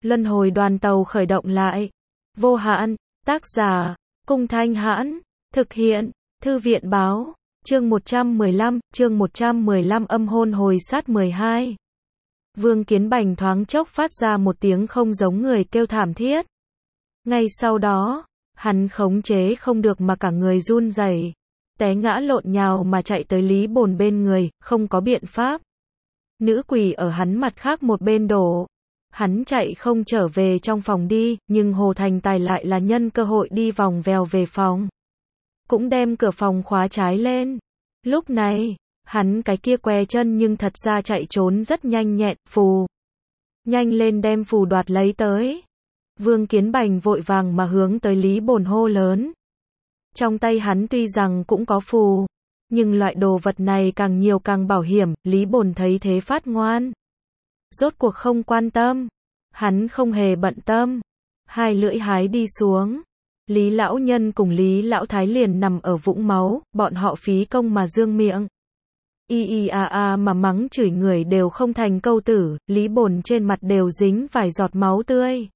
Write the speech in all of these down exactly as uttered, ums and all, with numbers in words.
Luân hồi đoàn tàu khởi động lại. Vô hạn, tác giả, Cung Thanh Hãn, thực hiện, Thư viện báo, chương một trăm mười lăm, chương một trăm mười lăm âm hôn hồi sát mười hai. Vương Kiến Bành thoáng chốc phát ra một tiếng không giống người kêu thảm thiết. Ngay sau đó, hắn khống chế không được mà cả người run rẩy, té ngã lộn nhào mà chạy tới Lý Bồn bên người, không có biện pháp. Nữ quỷ ở hắn mặt khác một bên đổ. Hắn chạy không trở về trong phòng đi, nhưng Hồ Thành Tài lại là nhân cơ hội đi vòng vèo về phòng. Cũng đem cửa phòng khóa trái lên. Lúc này, hắn cái kia què chân nhưng thật ra chạy trốn rất nhanh nhẹn, phù. Nhanh lên đem phù đoạt lấy tới. Vương Kiến Bành vội vàng mà hướng tới Lý Bồn hô lớn. Trong tay hắn tuy rằng cũng có phù, nhưng loại đồ vật này càng nhiều càng bảo hiểm, Lý Bồn thấy thế phát ngoan. Rốt cuộc không quan tâm. Hắn không hề bận tâm. Hai lưỡi hái đi xuống. Lý lão nhân cùng Lý lão thái liền nằm ở vũng máu, bọn họ phí công mà dương miệng. Y y a a mà mắng chửi người đều không thành câu tử, Lý Bồn trên mặt đều dính vài giọt máu tươi.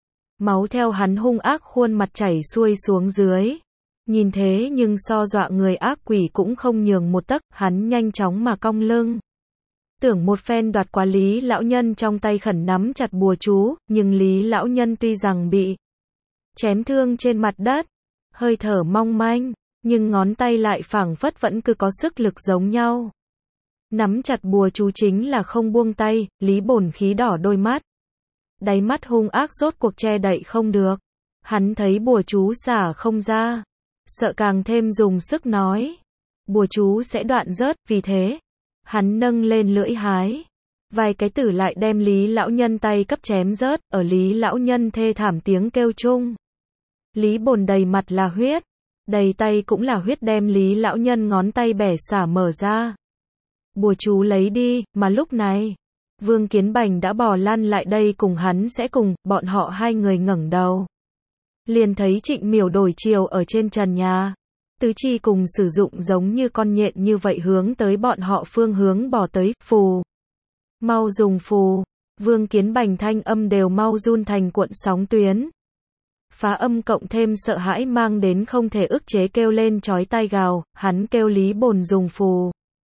Máu theo hắn hung ác khuôn mặt chảy xuôi xuống dưới. Nhìn thế nhưng so dọa người ác quỷ cũng không nhường một tấc, hắn nhanh chóng mà cong lưng. Tưởng một phen đoạt qua Lý lão nhân trong tay khẩn nắm chặt bùa chú, nhưng Lý lão nhân tuy rằng bị chém thương trên mặt đất, hơi thở mong manh, nhưng ngón tay lại phảng phất vẫn cứ có sức lực giống nhau. Nắm chặt bùa chú chính là không buông tay, Lý Bồn khí đỏ đôi mắt. Đáy mắt hung ác rốt cuộc che đậy không được. Hắn thấy bùa chú xả không ra, sợ càng thêm dùng sức nói. Bùa chú sẽ đoạn rớt, vì thế, hắn nâng lên lưỡi hái. Vài cái tử lại đem Lý lão nhân tay cấp chém rớt, ở Lý lão nhân thê thảm tiếng kêu chung. Lý Bồn đầy mặt là huyết, đầy tay cũng là huyết đem Lý lão nhân ngón tay bẻ xả mở ra. Bùa chú lấy đi, mà lúc này, Vương Kiến Bành đã bò lăn lại đây cùng hắn sẽ cùng, bọn họ hai người ngẩng đầu. Liền thấy Trịnh Miểu đổi chiều ở trên trần nhà. Tứ chi cùng sử dụng giống như con nhện như vậy hướng tới bọn họ phương hướng bò tới, phù. Mau dùng phù. Vương Kiến Bành thanh âm đều mau run thành cuộn sóng tuyến. Phá âm cộng thêm sợ hãi mang đến không thể ức chế kêu lên chói tai gào, hắn kêu Lý Bồn dùng phù.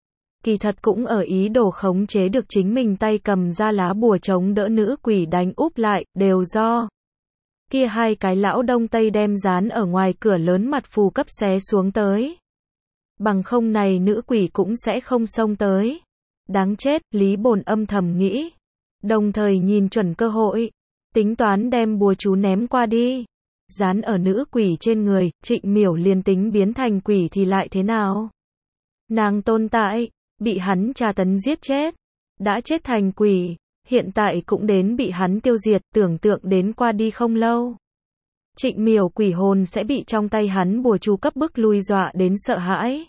Kỳ thật cũng ở ý đồ khống chế được chính mình tay cầm ra lá bùa chống đỡ nữ quỷ đánh úp lại, đều do kia hai cái lão đông tây đem dán ở ngoài cửa lớn mặt phù cấp xé xuống tới. Bằng không này nữ quỷ cũng sẽ không xông tới. Đáng chết, Lý Bồn âm thầm nghĩ. Đồng thời nhìn chuẩn cơ hội, tính toán đem bùa chú ném qua đi. Dán ở nữ quỷ trên người, Trịnh Miểu liền tính biến thành quỷ thì lại thế nào? Nàng tồn tại, bị hắn tra tấn giết chết, đã chết thành quỷ. Hiện tại cũng đến bị hắn tiêu diệt, tưởng tượng đến qua đi không lâu. Trịnh Miểu quỷ hồn sẽ bị trong tay hắn bùa chú cấp bức lui dọa đến sợ hãi.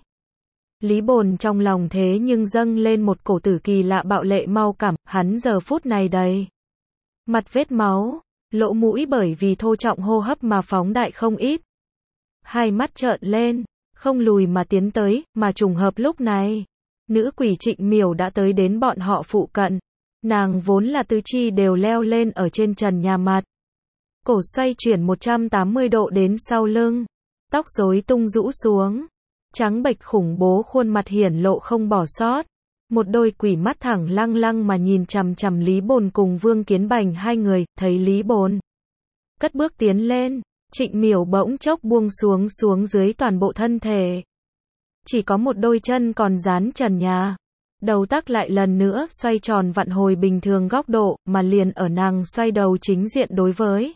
Lý Bồn trong lòng thế nhưng dâng lên một cổ tử kỳ lạ bạo lệ mau cảm, hắn giờ phút này đầy mặt vết máu, lỗ mũi bởi vì thô trọng hô hấp mà phóng đại không ít. Hai mắt trợn lên, không lùi mà tiến tới, mà trùng hợp lúc này, nữ quỷ Trịnh Miểu đã tới đến bọn họ phụ cận. Nàng vốn là tứ chi đều leo lên ở trên trần nhà mặt. Cổ xoay chuyển một trăm tám mươi độ đến sau lưng. Tóc rối tung rũ xuống. Trắng bệch khủng bố khuôn mặt hiển lộ không bỏ sót. Một đôi quỷ mắt thẳng lăng lăng mà nhìn chằm chằm Lý Bồn cùng Vương Kiến Bành hai người, thấy Lý Bồn cất bước tiến lên, Trịnh Miểu bỗng chốc buông xuống xuống dưới toàn bộ thân thể. Chỉ có một đôi chân còn dán trần nhà. Đầu tắc lại lần nữa xoay tròn vặn hồi bình thường góc độ, mà liền ở nàng xoay đầu chính diện đối với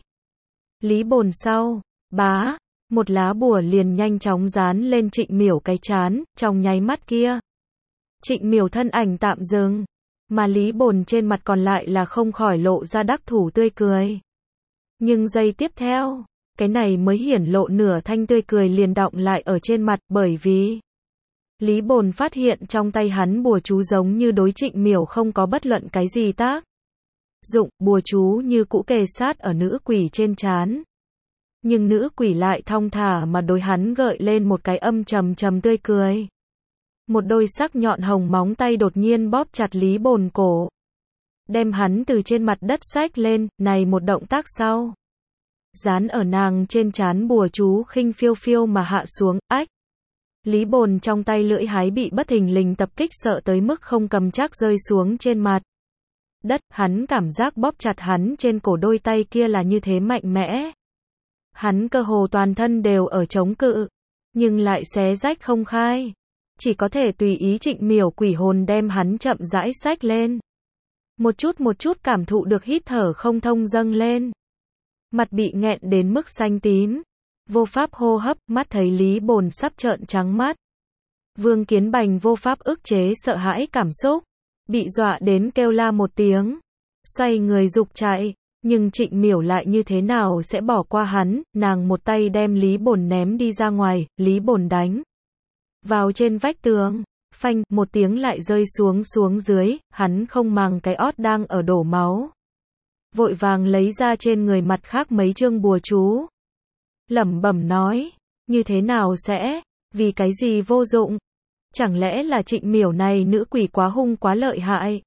Lý Bồn sau, bá, một lá bùa liền nhanh chóng dán lên Trịnh Miểu cái chán, trong nháy mắt kia. Trịnh Miểu thân ảnh tạm dừng, mà Lý Bồn trên mặt còn lại là không khỏi lộ ra đắc thủ tươi cười. Nhưng giây tiếp theo, cái này mới hiển lộ nửa thanh tươi cười liền đọng lại ở trên mặt, bởi vì Lý Bồn phát hiện trong tay hắn bùa chú giống như đối Trịnh Miểu không có bất luận cái gì tác dụng, bùa chú như cũ kề sát ở nữ quỷ trên trán. Nhưng nữ quỷ lại thong thả mà đối hắn gợi lên một cái âm trầm trầm tươi cười. Một đôi sắc nhọn hồng móng tay đột nhiên bóp chặt Lý Bồn cổ. đem hắn từ trên mặt đất xách lên, này một động tác sau. Dán ở nàng trên trán bùa chú khinh phiêu phiêu mà hạ xuống, ách. Lý Bồn trong tay lưỡi hái bị bất thình lình tập kích sợ tới mức không cầm chắc rơi xuống trên mặt đất, hắn cảm giác bóp chặt hắn trên cổ đôi tay kia là như thế mạnh mẽ. Hắn cơ hồ toàn thân đều ở chống cự, nhưng lại xé rách không khai. Chỉ có thể tùy ý Trịnh Miểu quỷ hồn đem hắn chậm rãi xách lên. Một chút một chút cảm thụ được hít thở không thông dâng lên. Mặt bị nghẹn đến mức xanh tím. Vô pháp hô hấp, mắt thấy Lý Bồn sắp trợn trắng mắt. Vương Kiến Bành vô pháp ức chế sợ hãi cảm xúc. Bị dọa đến kêu la một tiếng. Xoay người dục chạy. Nhưng Trịnh Miểu lại như thế nào sẽ bỏ qua hắn, nàng một tay đem Lý Bồn ném đi ra ngoài, Lý Bồn đánh vào trên vách tường, phanh, một tiếng lại rơi xuống xuống dưới, hắn không màng cái ót đang ở đổ máu. Vội vàng lấy ra trên người mặt khác mấy chương bùa chú. Lẩm bẩm nói, như thế nào sẽ, vì cái gì vô dụng? Chẳng lẽ là Trịnh Miểu này nữ quỷ quá hung quá lợi hại?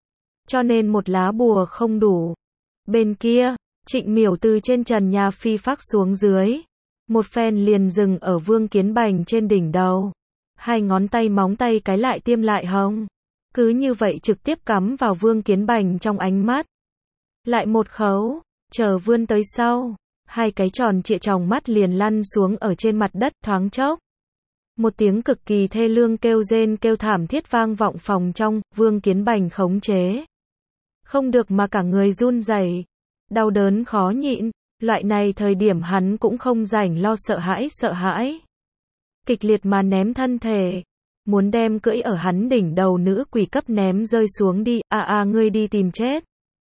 Cho nên một lá bùa không đủ. Bên kia, Trịnh Miểu từ trên trần nhà phi phác xuống dưới. Một phen liền dừng ở Vương Kiến Bành trên đỉnh đầu. Hai ngón tay móng tay cái lại tiêm lại hông. Cứ như vậy trực tiếp cắm vào Vương Kiến Bành trong ánh mắt. Lại một khấu, chờ vươn tới sau. Hai cái tròn trịa tròng mắt liền lăn xuống ở trên mặt đất thoáng chốc. Một tiếng cực kỳ thê lương kêu rên kêu thảm thiết vang vọng phòng trong, Vương Kiến Bành khống chế. Không được mà cả người run rẩy, đau đớn khó nhịn, loại này thời điểm hắn cũng không rảnh lo sợ hãi sợ hãi. Kịch liệt mà ném thân thể, muốn đem cưỡi ở hắn đỉnh đầu nữ quỷ cấp ném rơi xuống đi, a a ngươi đi tìm chết.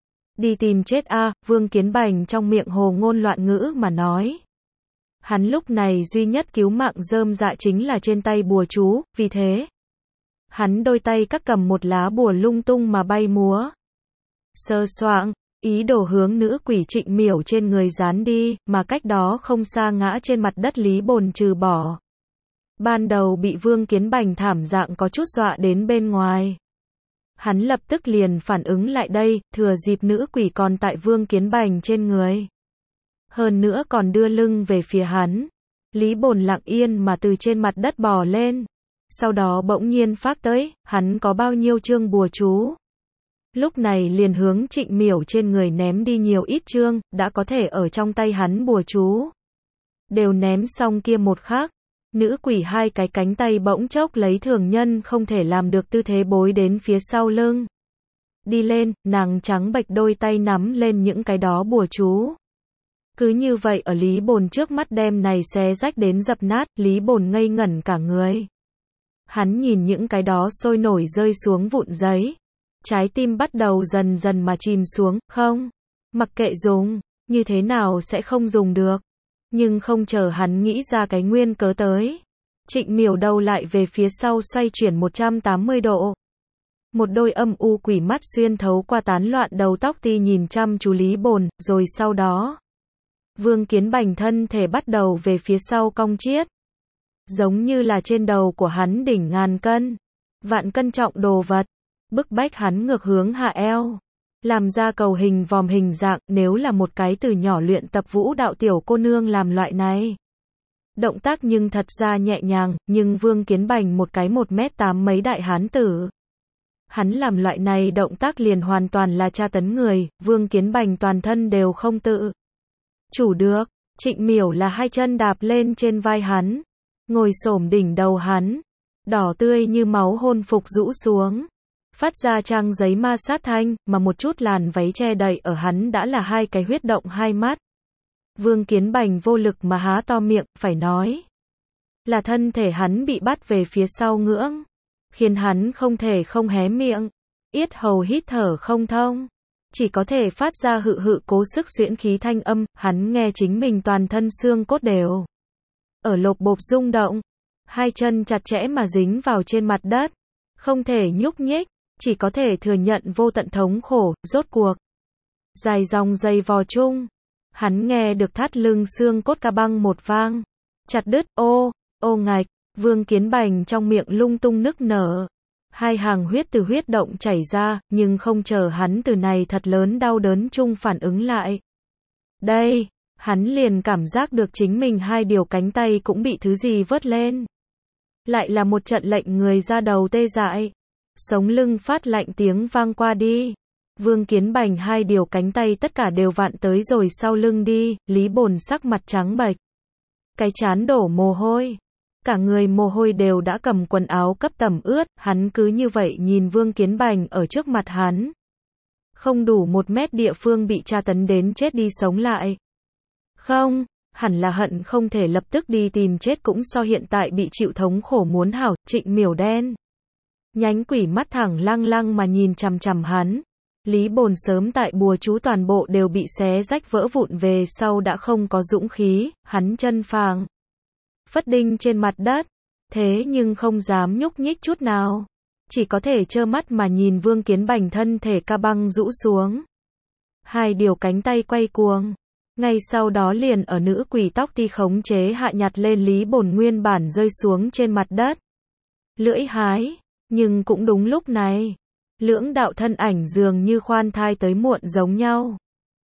Đi tìm chết a, à, Vương Kiến Bành trong miệng hồ ngôn loạn ngữ mà nói. Hắn lúc này duy nhất cứu mạng rơm dạ chính là trên tay bùa chú, vì thế. Hắn đôi tay cắt cầm một lá bùa lung tung mà bay múa. Sơ soạng, ý đồ hướng nữ quỷ Trịnh Miểu trên người dán đi, mà cách đó không xa ngã trên mặt đất Lý Bồn trừ bỏ. Ban đầu bị Vương Kiến Bành thảm dạng có chút dọa đến bên ngoài. Hắn lập tức liền phản ứng lại đây, thừa dịp nữ quỷ còn tại Vương Kiến Bành trên người. Hơn nữa còn đưa lưng về phía hắn. Lý Bồn lặng yên mà từ trên mặt đất bò lên. Sau đó bỗng nhiên phát tới, hắn có bao nhiêu chương bùa chú. Lúc này liền hướng Trịnh Miểu trên người ném đi nhiều ít chương, đã có thể ở trong tay hắn bùa chú. Đều ném xong kia một khắc. Nữ quỷ hai cái cánh tay bỗng chốc lấy thường nhân không thể làm được tư thế bối đến phía sau lưng. Đi lên, nàng trắng bệch đôi tay nắm lên những cái đó bùa chú. Cứ như vậy ở Lý Bồn trước mắt đem này xé rách đến dập nát, Lý Bồn ngây ngẩn cả người. Hắn nhìn những cái đó sôi nổi rơi xuống vụn giấy. Trái tim bắt đầu dần dần mà chìm xuống, không, mặc kệ dùng, như thế nào sẽ không dùng được. Nhưng không chờ hắn nghĩ ra cái nguyên cớ tới. Trịnh Miểu đầu lại về phía sau xoay chuyển một trăm tám mươi độ. Một đôi âm u quỷ mắt xuyên thấu qua tán loạn đầu tóc ti nhìn chăm chú Lý Bồn, rồi sau đó. Vương Kiến Bành thân thể bắt đầu về phía sau cong chiết. Giống như là trên đầu của hắn đỉnh ngàn cân. Vạn cân trọng đồ vật. Bức bách hắn ngược hướng hạ eo. Làm ra cầu hình vòm hình dạng, nếu là một cái từ nhỏ luyện tập vũ đạo tiểu cô nương làm loại này. Động tác nhưng thật ra nhẹ nhàng, nhưng Vương Kiến Bành một cái một mét tám mấy đại hán tử. Hắn làm loại này động tác liền hoàn toàn là tra tấn người, Vương Kiến Bành toàn thân đều không tự chủ được. Trịnh Miểu là hai chân đạp lên trên vai hắn, ngồi xổm đỉnh đầu hắn, đỏ tươi như máu hôn phục rũ xuống. Phát ra trang giấy ma sát thanh, mà một chút làn váy che đậy ở hắn đã là hai cái huyết động hai mắt. Vương Kiến Bành vô lực mà há to miệng, phải nói. Là thân thể hắn bị bắt về phía sau ngưỡng. Khiến hắn không thể không hé miệng. Yết hầu hít thở không thông. Chỉ có thể phát ra hự hự cố sức xuyễn khí thanh âm, hắn nghe chính mình toàn thân xương cốt đều. Ở lộp bộp rung động. Hai chân chặt chẽ mà dính vào trên mặt đất. Không thể nhúc nhích. Chỉ có thể thừa nhận vô tận thống khổ, rốt cuộc. Dài dòng dây vò chung. Hắn nghe được thắt lưng xương cốt ca băng một vang. Chặt đứt, ô, ô ngạch, Vương Kiến Bành trong miệng lung tung nức nở. Hai hàng huyết từ huyết động chảy ra, nhưng không chờ hắn từ này thật lớn đau đớn chung phản ứng lại. Đây, hắn liền cảm giác được chính mình hai điều cánh tay cũng bị thứ gì vớt lên. Lại là một trận lệnh người ra đầu tê dại. Sống lưng phát lạnh tiếng vang qua đi. Vương Kiến Bành hai điều cánh tay tất cả đều vặn tới rồi sau lưng đi, Lý Bồn sắc mặt trắng bệch. Cái trán đổ mồ hôi. Cả người mồ hôi đều đã cầm quần áo cấp tẩm ướt, hắn cứ như vậy nhìn Vương Kiến Bành ở trước mặt hắn. Không đủ một mét địa phương bị tra tấn đến chết đi sống lại. Không, hẳn là hận không thể lập tức đi tìm chết cũng so hiện tại bị chịu thống khổ muốn hảo. Trịnh Miểu đen nhánh quỷ mắt thẳng lăng lăng mà nhìn chằm chằm hắn. Lý Bồn sớm tại bùa chú toàn bộ đều bị xé rách vỡ vụn về sau đã không có dũng khí, hắn chân phàng phất đinh trên mặt đất, thế nhưng không dám nhúc nhích chút nào, chỉ có thể trơ mắt mà nhìn Vương Kiến Bành thân thể ca băng rũ xuống. Hai điều cánh tay quay cuồng, ngay sau đó liền ở nữ quỷ tóc ti khống chế hạ nhặt lên Lý Bồn nguyên bản rơi xuống trên mặt đất. Lưỡi hái, nhưng cũng đúng lúc này, lưỡng đạo thân ảnh dường như khoan thai tới muộn giống nhau.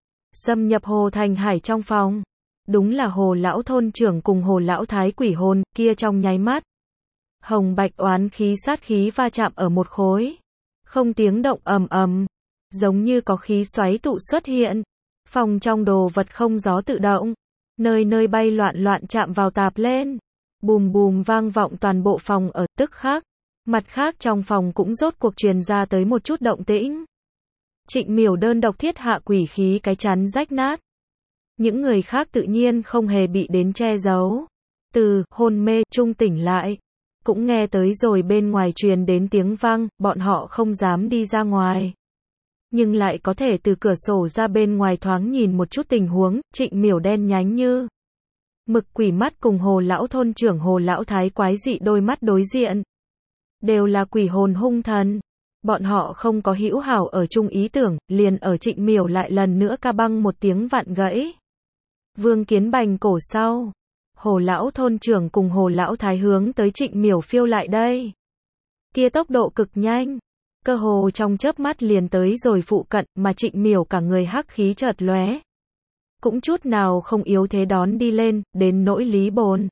Xâm nhập Hồ Thành Hải trong phòng. Đúng là Hồ lão thôn trưởng cùng Hồ lão thái quỷ hồn, kia trong nháy mắt. Hồng bạch oán khí sát khí va chạm ở một khối. Không tiếng động ầm ầm, giống như có khí xoáy tụ xuất hiện. Phòng trong đồ vật không gió tự động, nơi nơi bay loạn loạn chạm vào tạp lên. Bùm bùm vang vọng toàn bộ phòng ở tức khắc. Mặt khác trong phòng cũng rốt cuộc truyền ra tới một chút động tĩnh. Trịnh Miểu đơn độc thiết hạ quỷ khí cái chắn rách nát. Những người khác tự nhiên không hề bị đến che giấu. Từ hôn mê trung tỉnh lại, cũng nghe tới rồi bên ngoài truyền đến tiếng vang, bọn họ không dám đi ra ngoài. Nhưng lại có thể từ cửa sổ ra bên ngoài thoáng nhìn một chút tình huống. Trịnh Miểu đen nhánh như mực quỷ mắt cùng Hồ lão thôn trưởng Hồ lão thái quái dị đôi mắt đối diện. Đều là quỷ hồn hung thần. Bọn họ không có hữu hảo ở chung ý tưởng, liền ở Trịnh Miểu lại lần nữa ca băng một tiếng vặn gãy. Vương Kiến Bành cổ sau. Hồ lão thôn trưởng cùng Hồ lão thái hướng tới Trịnh Miểu phiêu lại đây. Kia tốc độ cực nhanh. Cơ hồ trong chớp mắt liền tới rồi phụ cận, mà Trịnh Miểu cả người hắc khí chợt lóe. Cũng chút nào không yếu thế đón đi lên, đến nỗi Lý Bồn.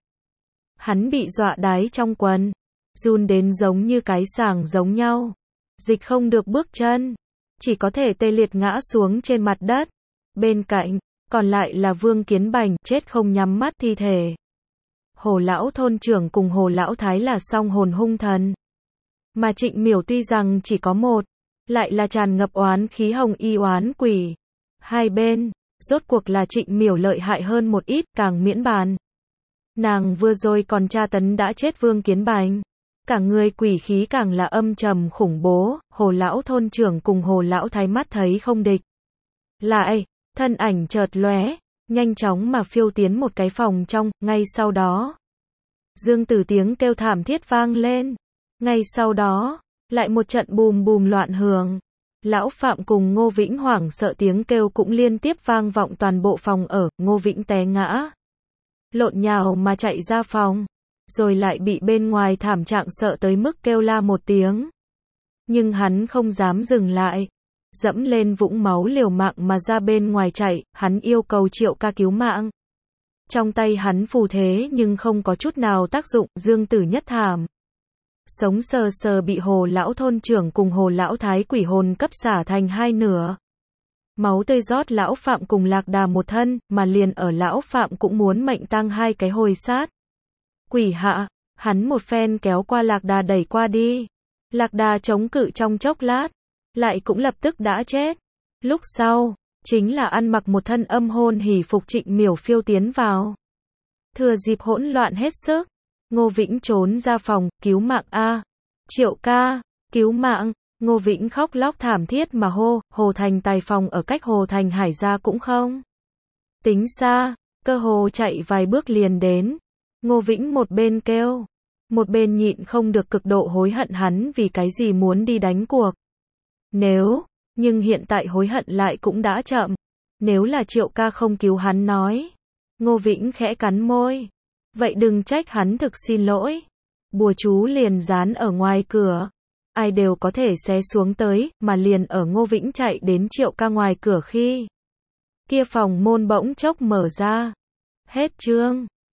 Hắn bị dọa đái trong quần. Run đến giống như cái sàng giống nhau. Dịch không được bước chân. Chỉ có thể tê liệt ngã xuống trên mặt đất. Bên cạnh, còn lại là Vương Kiến Bành, chết không nhắm mắt thi thể. Hồ lão thôn trưởng cùng Hồ lão thái là song hồn hung thần. Mà Trịnh Miểu tuy rằng chỉ có một, lại là tràn ngập oán khí hồng y oán quỷ. Hai bên, rốt cuộc là Trịnh Miểu lợi hại hơn một ít, càng miễn bàn. Nàng vừa rồi còn tra tấn đã chết Vương Kiến Bành. Cả người quỷ khí càng là âm trầm khủng bố. Hồ lão thôn trưởng cùng Hồ lão thái mắt thấy không địch lại, thân ảnh chợt lóe, nhanh chóng mà phiêu tiến một cái phòng trong. Ngay sau đó, Dương Tử tiếng kêu thảm thiết vang lên. Ngay sau đó, lại một trận bùm bùm loạn hưởng. Lão Phạm cùng Ngô Vĩnh hoảng sợ tiếng kêu cũng liên tiếp vang vọng toàn bộ phòng ở. Ngô Vĩnh té ngã, lộn nhào mà chạy ra phòng, rồi lại bị bên ngoài thảm trạng sợ tới mức kêu la một tiếng. Nhưng hắn không dám dừng lại, dẫm lên vũng máu liều mạng mà ra bên ngoài chạy. Hắn yêu cầu Triệu ca cứu mạng. Trong tay hắn phù thế nhưng không có chút nào tác dụng. Dương Tử nhất thảm, sống sờ sờ bị Hồ lão thôn trưởng cùng Hồ lão thái quỷ hồn cấp xả thành hai nửa. Máu tươi rót lão Phạm cùng Lạc Đà một thân, mà liền ở lão Phạm cũng muốn mệnh tang hai cái hồi sát. Quỷ hạ, hắn một phen kéo qua Lạc Đà đẩy qua đi. Lạc Đà chống cự trong chốc lát, lại cũng lập tức đã chết. Lúc sau, chính là ăn mặc một thân âm hồn hỉ phục Trịnh Miểu phiêu tiến vào. Thừa dịp hỗn loạn hết sức, Ngô Vĩnh trốn ra phòng, cứu mạng a, Triệu ca, cứu mạng. Ngô Vĩnh khóc lóc thảm thiết mà hô. Hồ Thành Tài phòng ở cách Hồ Thành Hải ra cũng không tính xa, cơ hồ chạy vài bước liền đến. Ngô Vĩnh một bên kêu, một bên nhịn không được cực độ hối hận hắn vì cái gì muốn đi đánh cuộc. Nếu, nhưng hiện tại hối hận lại cũng đã chậm. Nếu là Triệu ca không cứu hắn nói. Ngô Vĩnh khẽ cắn môi. Vậy đừng trách hắn thực xin lỗi. Bùa chú liền dán ở ngoài cửa. ai đều có thể xé xuống tới, mà liền ở Ngô Vĩnh chạy đến Triệu ca ngoài cửa khi kia phòng môn bỗng chốc mở ra. Hết chương.